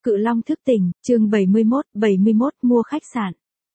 Cự Long thức tỉnh, chương 71 mua khách sạn.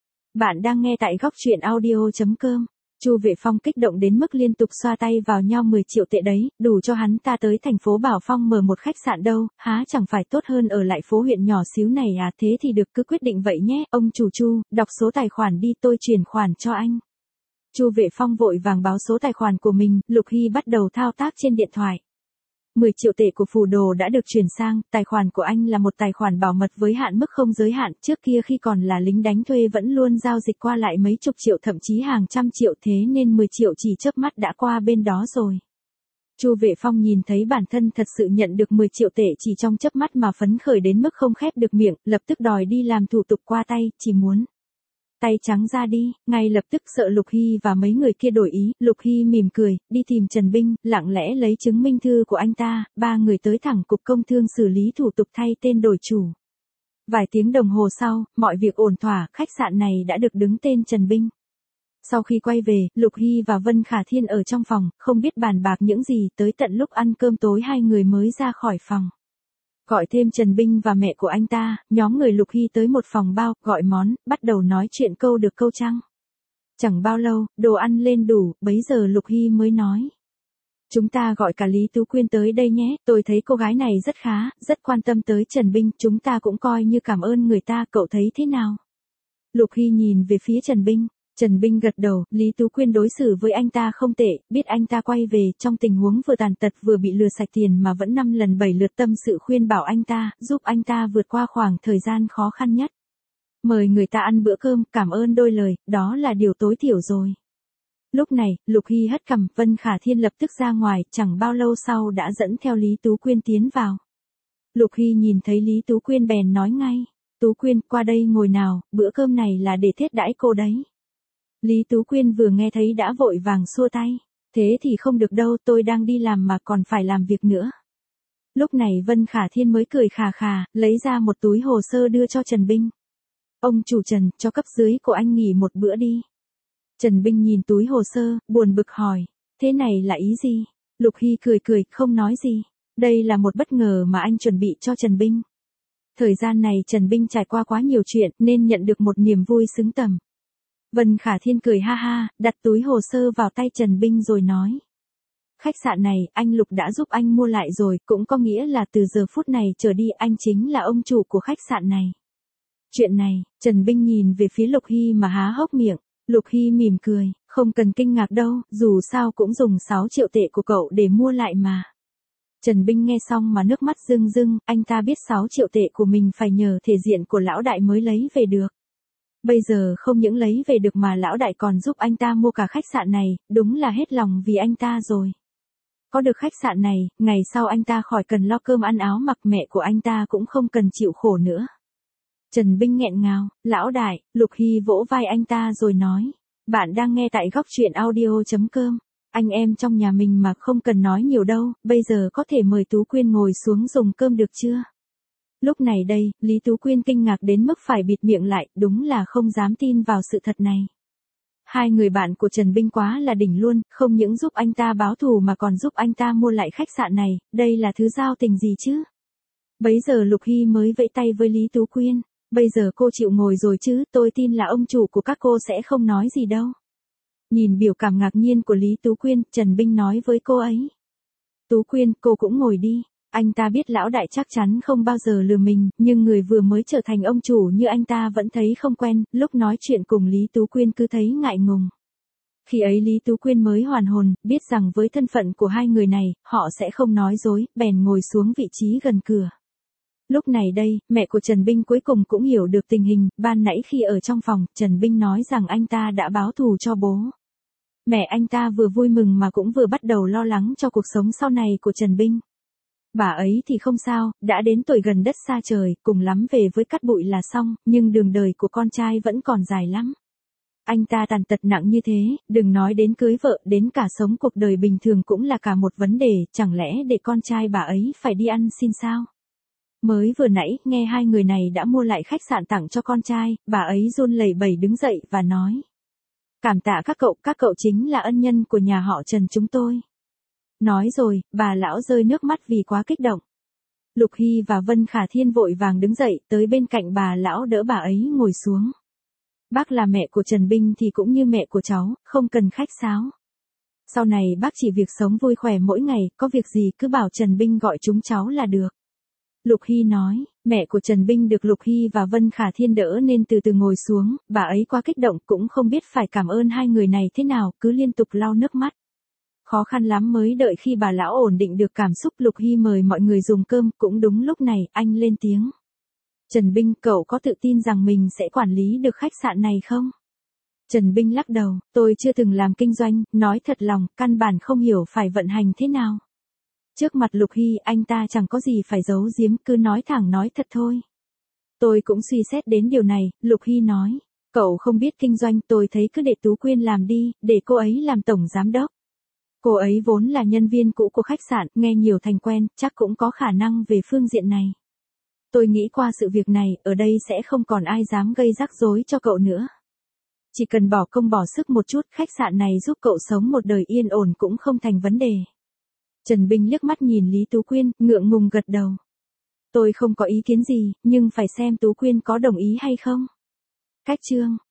Bạn đang nghe tại góc truyện audio.com. Chu Vệ Phong kích động đến mức liên tục xoa tay vào nhau 10 triệu tệ đấy, đủ cho hắn ta tới thành phố Bảo Phong mở một khách sạn đâu, há chẳng phải tốt hơn ở lại phố huyện nhỏ xíu này à, thế thì được cứ quyết định vậy nhé, ông chủ Chu, đọc số tài khoản đi tôi chuyển khoản cho anh. Chu Vệ Phong vội vàng báo số tài khoản của mình, Lục Hy bắt đầu thao tác trên điện thoại. 10 triệu tệ của Phù Đồ đã được chuyển sang, tài khoản của anh là một tài khoản bảo mật với hạn mức không giới hạn, trước kia khi còn là lính đánh thuê vẫn luôn giao dịch qua lại mấy chục triệu thậm chí hàng trăm triệu, thế nên 10 triệu chỉ chớp mắt đã qua bên đó rồi. Chu Vệ Phong nhìn thấy bản thân thật sự nhận được 10 triệu tệ chỉ trong chớp mắt mà phấn khởi đến mức không khép được miệng, lập tức đòi đi làm thủ tục qua tay, chỉ muốn tay trắng ra đi, ngay lập tức sợ Lục Hy và mấy người kia đổi ý, Lục Hy mỉm cười, đi tìm Trần Binh, lặng lẽ lấy chứng minh thư của anh ta, ba người tới thẳng cục công thương xử lý thủ tục thay tên đổi chủ. Vài tiếng đồng hồ sau, mọi việc ổn thỏa, khách sạn này đã được đứng tên Trần Binh. Sau khi quay về, Lục Hy và Vân Khả Thiên ở trong phòng, không biết bàn bạc những gì, tới tận lúc ăn cơm tối hai người mới ra khỏi phòng. Gọi thêm Trần Binh và mẹ của anh ta, nhóm người Lục Hy tới một phòng bao, gọi món, bắt đầu nói chuyện câu được câu trăng. Chẳng bao lâu, đồ ăn lên đủ, bấy giờ Lục Hy mới nói. Chúng ta gọi cả Lý Tú Quyên tới đây nhé, tôi thấy cô gái này rất khá, rất quan tâm tới Trần Binh, chúng ta cũng coi như cảm ơn người ta, cậu thấy thế nào? Lục Hy nhìn về phía Trần Binh. Trần Binh gật đầu, Lý Tú Quyên đối xử với anh ta không tệ, biết anh ta quay về trong tình huống vừa tàn tật vừa bị lừa sạch tiền mà vẫn 5 lần 7 lượt tâm sự khuyên bảo anh ta, giúp anh ta vượt qua khoảng thời gian khó khăn nhất. Mời người ta ăn bữa cơm, cảm ơn đôi lời, đó là điều tối thiểu rồi. Lúc này, Lục Hy hất cằm, Vân Khả Thiên lập tức ra ngoài, chẳng bao lâu sau đã dẫn theo Lý Tú Quyên tiến vào. Lục Hy nhìn thấy Lý Tú Quyên bèn nói ngay, Tú Quyên, qua đây ngồi nào, bữa cơm này là để thiết đãi cô đấy. Lý Tú Quyên vừa nghe thấy đã vội vàng xua tay. Thế thì không được đâu, tôi đang đi làm mà còn phải làm việc nữa. Lúc này Vân Khả Thiên mới cười khà khà, lấy ra một túi hồ sơ đưa cho Trần Binh. Ông chủ Trần, cho cấp dưới của anh nghỉ một bữa đi. Trần Binh nhìn túi hồ sơ, buồn bực hỏi. Thế này là ý gì? Lục Hy cười cười, không nói gì. Đây là một bất ngờ mà anh chuẩn bị cho Trần Binh. Thời gian này Trần Binh trải qua quá nhiều chuyện nên nhận được một niềm vui xứng tầm. Vân Khả Thiên cười ha ha, đặt túi hồ sơ vào tay Trần Binh rồi nói. Khách sạn này, anh Lục đã giúp anh mua lại rồi, cũng có nghĩa là từ giờ phút này trở đi anh chính là ông chủ của khách sạn này. Chuyện này, Trần Binh nhìn về phía Lục Hy mà há hốc miệng. Lục Hy mỉm cười, không cần kinh ngạc đâu, dù sao cũng dùng 6 triệu tệ của cậu để mua lại mà. Trần Binh nghe xong mà nước mắt rưng rưng, anh ta biết 6 triệu tệ của mình phải nhờ thể diện của lão đại mới lấy về được. Bây giờ không những lấy về được mà lão đại còn giúp anh ta mua cả khách sạn này, đúng là hết lòng vì anh ta rồi. Có được khách sạn này, ngày sau anh ta khỏi cần lo cơm ăn áo mặc, mẹ của anh ta cũng không cần chịu khổ nữa. Trần Binh nghẹn ngào, lão đại, Lục Hy vỗ vai anh ta rồi nói. Bạn đang nghe tại góc truyện audio.com. Anh em trong nhà mình mà không cần nói nhiều đâu, bây giờ có thể mời Tú Quyên ngồi xuống dùng cơm được chưa? Lúc này đây, Lý Tú Quyên kinh ngạc đến mức phải bịt miệng lại, đúng là không dám tin vào sự thật này. Hai người bạn của Trần Binh quá là đỉnh luôn, không những giúp anh ta báo thù mà còn giúp anh ta mua lại khách sạn này, đây là thứ giao tình gì chứ? Bấy giờ Lục Hy mới vẫy tay với Lý Tú Quyên, bây giờ cô chịu ngồi rồi chứ, tôi tin là ông chủ của các cô sẽ không nói gì đâu. Nhìn biểu cảm ngạc nhiên của Lý Tú Quyên, Trần Binh nói với cô ấy. Tú Quyên, cô cũng ngồi đi. Anh ta biết lão đại chắc chắn không bao giờ lừa mình, nhưng người vừa mới trở thành ông chủ như anh ta vẫn thấy không quen, lúc nói chuyện cùng Lý Tú Quyên cứ thấy ngại ngùng. Khi ấy Lý Tú Quyên mới hoàn hồn, biết rằng với thân phận của hai người này, họ sẽ không nói dối, bèn ngồi xuống vị trí gần cửa. Lúc này đây, mẹ của Trần Binh cuối cùng cũng hiểu được tình hình, ban nãy khi ở trong phòng, Trần Binh nói rằng anh ta đã báo thù cho bố. Mẹ anh ta vừa vui mừng mà cũng vừa bắt đầu lo lắng cho cuộc sống sau này của Trần Binh. Bà ấy thì không sao, đã đến tuổi gần đất xa trời, cùng lắm về với cát bụi là xong, nhưng đường đời của con trai vẫn còn dài lắm. Anh ta tàn tật nặng như thế, đừng nói đến cưới vợ, đến cả sống cuộc đời bình thường cũng là cả một vấn đề, chẳng lẽ để con trai bà ấy phải đi ăn xin sao? Mới vừa nãy, nghe hai người này đã mua lại khách sạn tặng cho con trai, bà ấy run lẩy bẩy đứng dậy và nói. Cảm tạ các cậu chính là ân nhân của nhà họ Trần chúng tôi. Nói rồi, bà lão rơi nước mắt vì quá kích động. Lục Hy và Vân Khả Thiên vội vàng đứng dậy, tới bên cạnh bà lão đỡ bà ấy ngồi xuống. Bác là mẹ của Trần Binh thì cũng như mẹ của cháu, không cần khách sáo. Sau này bác chỉ việc sống vui khỏe mỗi ngày, có việc gì cứ bảo Trần Binh gọi chúng cháu là được. Lục Hy nói, mẹ của Trần Binh được Lục Hy và Vân Khả Thiên đỡ nên từ từ ngồi xuống, bà ấy quá kích động cũng không biết phải cảm ơn hai người này thế nào, cứ liên tục lau nước mắt. Khó khăn lắm mới đợi khi bà lão ổn định được cảm xúc, Lục Hy mời mọi người dùng cơm, cũng đúng lúc này, anh lên tiếng. Trần Binh, cậu có tự tin rằng mình sẽ quản lý được khách sạn này không? Trần Binh lắc đầu, tôi chưa từng làm kinh doanh, nói thật lòng, căn bản không hiểu phải vận hành thế nào. Trước mặt Lục Hy, anh ta chẳng có gì phải giấu giếm, cứ nói thẳng nói thật thôi. Tôi cũng suy xét đến điều này, Lục Hy nói. Cậu không biết kinh doanh, tôi thấy cứ để Tú Quyên làm đi, để cô ấy làm tổng giám đốc. Cô ấy vốn là nhân viên cũ của khách sạn, nghe nhiều thành quen, chắc cũng có khả năng về phương diện này. Tôi nghĩ qua sự việc này, ở đây sẽ không còn ai dám gây rắc rối cho cậu nữa. Chỉ cần bỏ công bỏ sức một chút, khách sạn này giúp cậu sống một đời yên ổn cũng không thành vấn đề. Trần Binh liếc mắt nhìn Lý Tú Quyên, ngượng ngùng gật đầu. Tôi không có ý kiến gì, nhưng phải xem Tú Quyên có đồng ý hay không. Cách chương